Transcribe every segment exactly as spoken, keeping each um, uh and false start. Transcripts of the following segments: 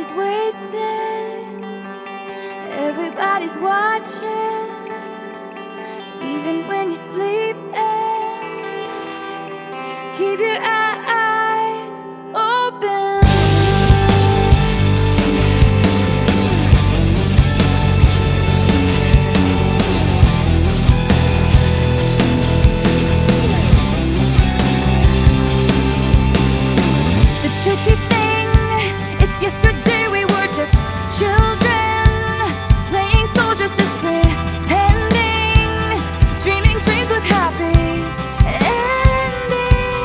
Everybody's waiting, everybody's watching, even when you're sleeping. Keep your eyes open. The tricky thing is yesterday we were just children, playing soldiers, just pretending, dreaming dreams with happy endings.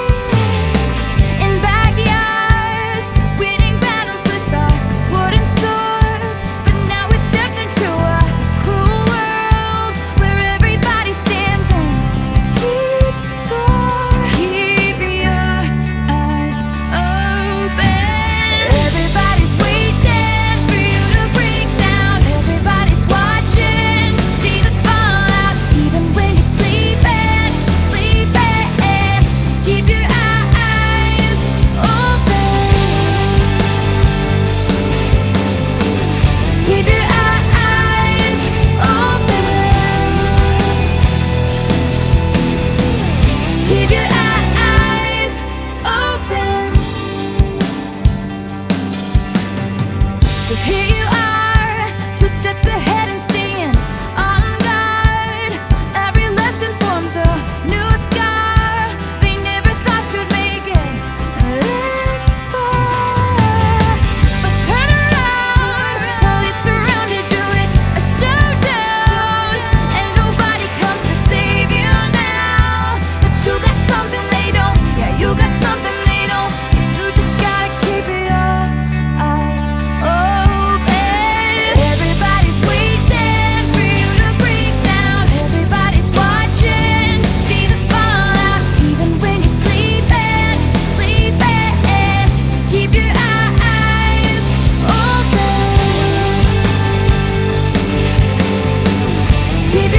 In backyards, winning battles with our wooden swords. But now we've stepped into a cruel world where everybody stands and keeps score. Keep your eyes open. Everybody's waiting for you to break down. Everybody's watching to see the fallout. Even when you're sleeping, sleeping, keep your eyes open. Keep your eyes open. Keep your eyes open. So here you are, two steps ahead and staying on guard. Every lesson forms a new scar. They never thought you'd make it this far. But turn around, while they've surrounded you, it's a showdown. And nobody comes to save you now. But you got something they don't, yeah, you got something they don't. You just gotta keep your eyes open. Everybody's waiting for you to break down. Everybody's watching to see the fallout. Even when you're sleeping, sleeping, keep your eyes open. Keep your